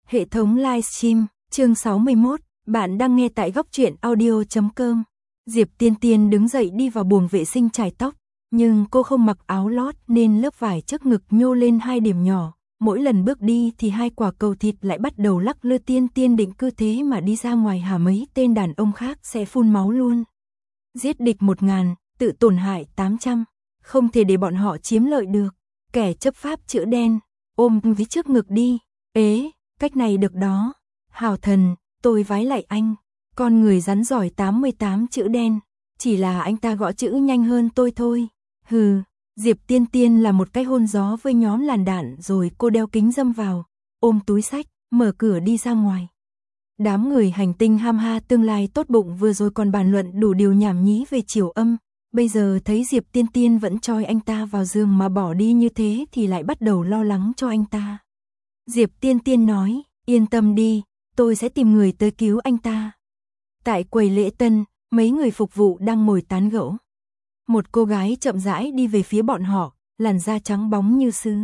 Hệ thống livestream, chương 61, bạn đang nghe tại góc truyện audio.com. Diệp Tiên Tiên đứng dậy đi vào buồng vệ sinh chải tóc, nhưng cô không mặc áo lót nên lớp vải trước ngực nhô lên 2 điểm nhỏ. Mỗi lần bước đi thì 2 quả cầu thịt lại bắt đầu lắc lư. Tiên Tiên định cứ thế mà đi ra ngoài hả, mấy tên đàn ông khác sẽ phun máu luôn. Giết địch 1000, tự tổn hại 800, không thể để bọn họ chiếm lợi được. Kẻ chấp pháp chữ đen, ôm ví trước ngực đi. Ế, cách này được đó. Hảo thần, tôi vái lại anh. Con người rắn giỏi 88 chữ đen, chỉ là anh ta gõ chữ nhanh hơn tôi thôi. Hừ. Diệp Tiên Tiên là một cái hôn gió với nhóm làn đạn rồi cô đeo kính râm vào, ôm túi sách, mở cửa đi ra ngoài. Đám người hành tinh ham ha tương lai tốt bụng vừa rồi còn bàn luận đủ điều nhảm nhí về Triều Âm, bây giờ thấy Diệp Tiên Tiên vẫn choi anh ta vào giường mà bỏ đi như thế thì lại bắt đầu lo lắng cho anh ta. Diệp Tiên Tiên nói, yên tâm đi, tôi sẽ tìm người tới cứu anh ta. Tại quầy lễ tân, mấy người phục vụ đang ngồi tán gẫu. Một cô gái chậm rãi đi về phía bọn họ, làn da trắng bóng như sứ.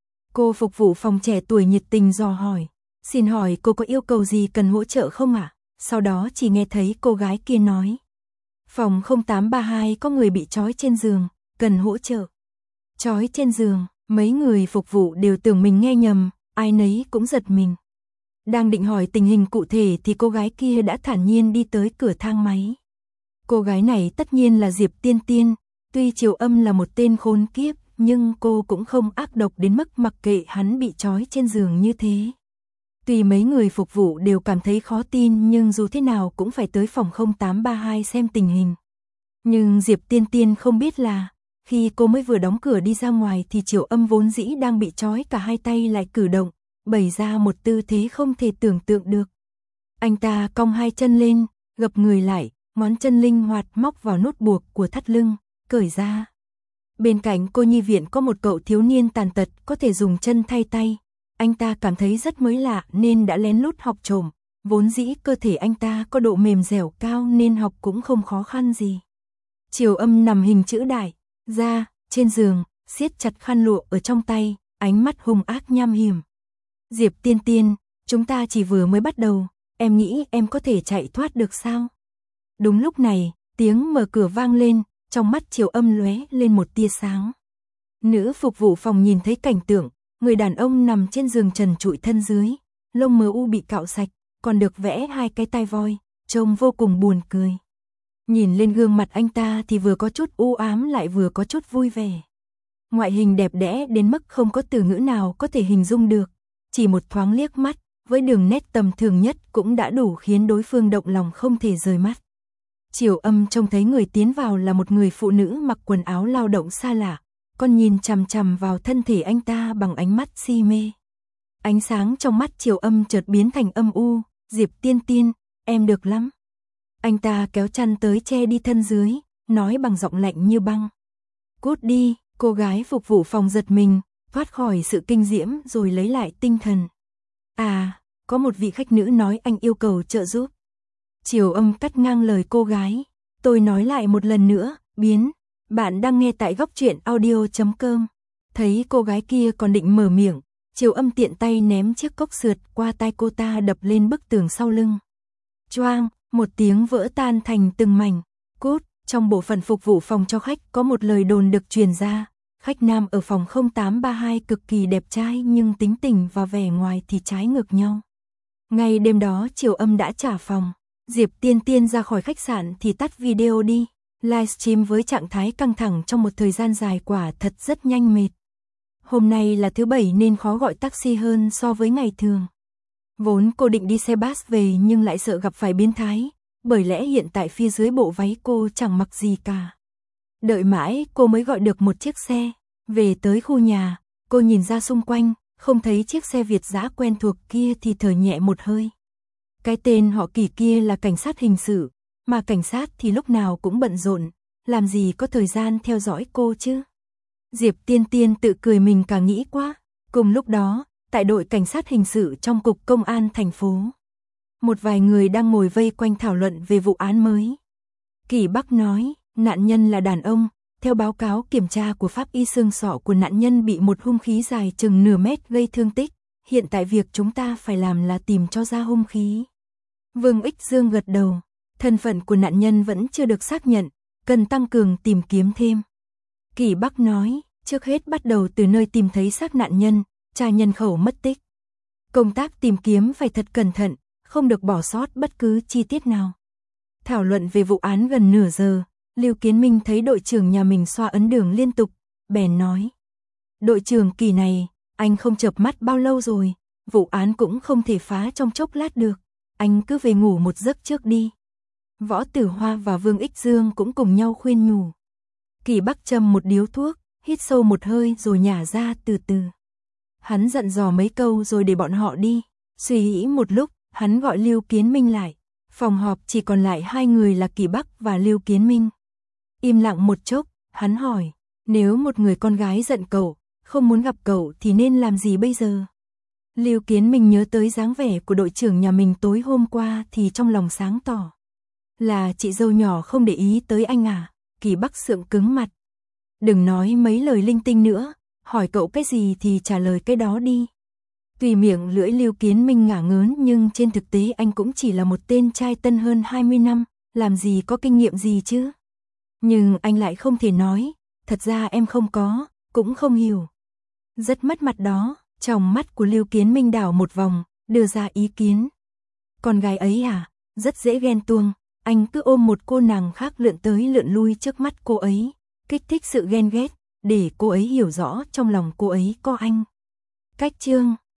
Cô phục vụ phòng trẻ tuổi nhiệt tình dò hỏi, xin hỏi cô có yêu cầu gì cần hỗ trợ không ạ? Sau đó chỉ nghe thấy cô gái kia nói, phòng 0832 có người bị trói trên giường, cần hỗ trợ. Trói trên giường, mấy người phục vụ đều tưởng mình nghe nhầm, ai nấy cũng giật mình. Đang định hỏi tình hình cụ thể thì cô gái kia đã thản nhiên đi tới cửa thang máy. Cô gái này tất nhiên là Diệp Tiên Tiên, tuy Triều Âm là một tên khốn kiếp, nhưng cô cũng không ác độc đến mức mặc kệ hắn bị trói trên giường như thế. Tuy mấy người phục vụ đều cảm thấy khó tin nhưng dù thế nào cũng phải tới phòng 0832 xem tình hình. Nhưng Diệp Tiên Tiên không biết là, khi cô mới vừa đóng cửa đi ra ngoài thì Triều Âm vốn dĩ đang bị trói cả hai tay lại cử động, bày ra một tư thế không thể tưởng tượng được. Anh ta cong hai chân lên, gập người lại, ngón chân linh hoạt móc vào nút buộc của thắt lưng, cởi ra. Bên cạnh cô nhi viện có một cậu thiếu niên tàn tật có thể dùng chân thay tay. Anh ta cảm thấy rất mới lạ nên đã lén lút học trộm. Vốn dĩ cơ thể anh ta có độ mềm dẻo cao nên học cũng không khó khăn gì. Triều Âm nằm hình chữ đại, ra, trên giường, siết chặt khăn lụa ở trong tay, ánh mắt hung ác nham hiểm. Diệp Tiên Tiên, chúng ta chỉ vừa mới bắt đầu, em nghĩ em có thể chạy thoát được sao? Đúng lúc này, tiếng mở cửa vang lên, trong mắt Triều Âm lóe lên một tia sáng. Nữ phục vụ phòng nhìn thấy cảnh tượng, người đàn ông nằm trên giường trần trụi thân dưới, lông mờ u bị cạo sạch, còn được vẽ 2 cái tai voi, trông vô cùng buồn cười. Nhìn lên gương mặt anh ta thì vừa có chút u ám lại vừa có chút vui vẻ. Ngoại hình đẹp đẽ đến mức không có từ ngữ nào có thể hình dung được, chỉ một thoáng liếc mắt, với đường nét tầm thường nhất cũng đã đủ khiến đối phương động lòng không thể rời mắt. Triều Âm trông thấy người tiến vào là một người phụ nữ mặc quần áo lao động xa lạ, còn nhìn chằm chằm vào thân thể anh ta bằng ánh mắt si mê. Ánh sáng trong mắt Triều Âm chợt biến thành âm u, Diệp Tiên Tiên, em được lắm. Anh ta kéo chăn tới che đi thân dưới, nói bằng giọng lạnh như băng. Cút đi, cô gái phục vụ phòng giật mình, thoát khỏi sự kinh diễm rồi lấy lại tinh thần. À, có một vị khách nữ nói anh yêu cầu trợ giúp. Triều Âm cắt ngang lời cô gái. Tôi nói lại một lần nữa, biến. Bạn đang nghe tại góc truyện audio.com. Thấy cô gái kia còn định mở miệng, Triều Âm tiện tay ném chiếc cốc sượt qua tai cô ta đập lên bức tường sau lưng. Choang, một tiếng vỡ tan thành từng mảnh. Cút, trong bộ phận phục vụ phòng cho khách có một lời đồn được truyền ra. Khách nam ở phòng 0832 cực kỳ đẹp trai nhưng tính tình và vẻ ngoài thì trái ngược nhau. Ngay đêm đó Triều Âm đã trả phòng. Diệp Tiên Tiên ra khỏi khách sạn thì tắt video đi. Livestream với trạng thái căng thẳng trong một thời gian dài quả thật rất nhanh mệt. Hôm nay là thứ Bảy nên khó gọi taxi hơn so với ngày thường. Vốn cô định đi xe bus về nhưng lại sợ gặp phải biến thái, bởi lẽ hiện tại phía dưới bộ váy cô chẳng mặc gì cả. Đợi mãi cô mới gọi được một chiếc xe. Về tới khu nhà, cô nhìn ra xung quanh, không thấy chiếc xe Việt dã quen thuộc kia thì thở nhẹ một hơi. Cái tên họ Kỳ kia là cảnh sát hình sự, mà cảnh sát thì lúc nào cũng bận rộn, làm gì có thời gian theo dõi cô chứ. Diệp Tiên Tiên tự cười mình càng nghĩ quá. Cùng lúc đó, tại đội cảnh sát hình sự trong cục công an thành phố, một vài người đang ngồi vây quanh thảo luận về vụ án mới. Kỳ Bắc nói, nạn nhân là đàn ông, theo báo cáo kiểm tra của pháp y xương sọ của nạn nhân bị một hung khí dài chừng nửa mét gây thương tích, hiện tại việc chúng ta phải làm là tìm cho ra hung khí. Vương Ích Dương gật đầu, thân phận của nạn nhân vẫn chưa được xác nhận, cần tăng cường tìm kiếm thêm. Kỷ Bắc nói, trước hết bắt đầu từ nơi tìm thấy xác nạn nhân, tra nhân khẩu mất tích. Công tác tìm kiếm phải thật cẩn thận, không được bỏ sót bất cứ chi tiết nào. Thảo luận về vụ án gần nửa giờ, Lưu Kiến Minh thấy đội trưởng nhà mình xoa ấn đường liên tục, bèn nói. Đội trưởng Kỳ này, anh không chợp mắt bao lâu rồi, vụ án cũng không thể phá trong chốc lát được, anh cứ về ngủ một giấc trước đi. Võ Tử Hoa và Vương Ích Dương cũng cùng nhau khuyên nhủ. Kỳ Bắc châm một điếu thuốc, hít sâu một hơi rồi nhả ra từ từ. Hắn dặn dò mấy câu rồi để bọn họ đi, suy nghĩ một lúc, hắn gọi Lưu Kiến Minh lại. Phòng họp chỉ còn lại hai người là Kỳ Bắc và Lưu Kiến Minh. Im lặng một chốc, hắn hỏi, nếu một người con gái giận cậu, không muốn gặp cậu thì nên làm gì bây giờ? Lưu Kiến Minh nhớ tới dáng vẻ của đội trưởng nhà mình tối hôm qua thì trong lòng sáng tỏ. Là chị dâu nhỏ không để ý tới anh à? Kỳ Bắc sượng cứng mặt. Đừng nói mấy lời linh tinh nữa, hỏi cậu cái gì thì trả lời cái đó đi. Tuy miệng lưỡi Lưu Kiến Minh ngả ngớn nhưng trên thực tế anh cũng chỉ là một tên trai tân hơn 20 năm, làm gì có kinh nghiệm gì chứ. Nhưng anh lại không thể nói, thật ra em không có, cũng không hiểu. Rất mất mặt đó, trong mắt của Lưu Kiến Minh đảo một vòng, đưa ra ý kiến. Con gái ấy à, rất dễ ghen tuông, anh cứ ôm một cô nàng khác lượn tới lượn lui trước mắt cô ấy, kích thích sự ghen ghét, để cô ấy hiểu rõ trong lòng cô ấy có anh. Cách chương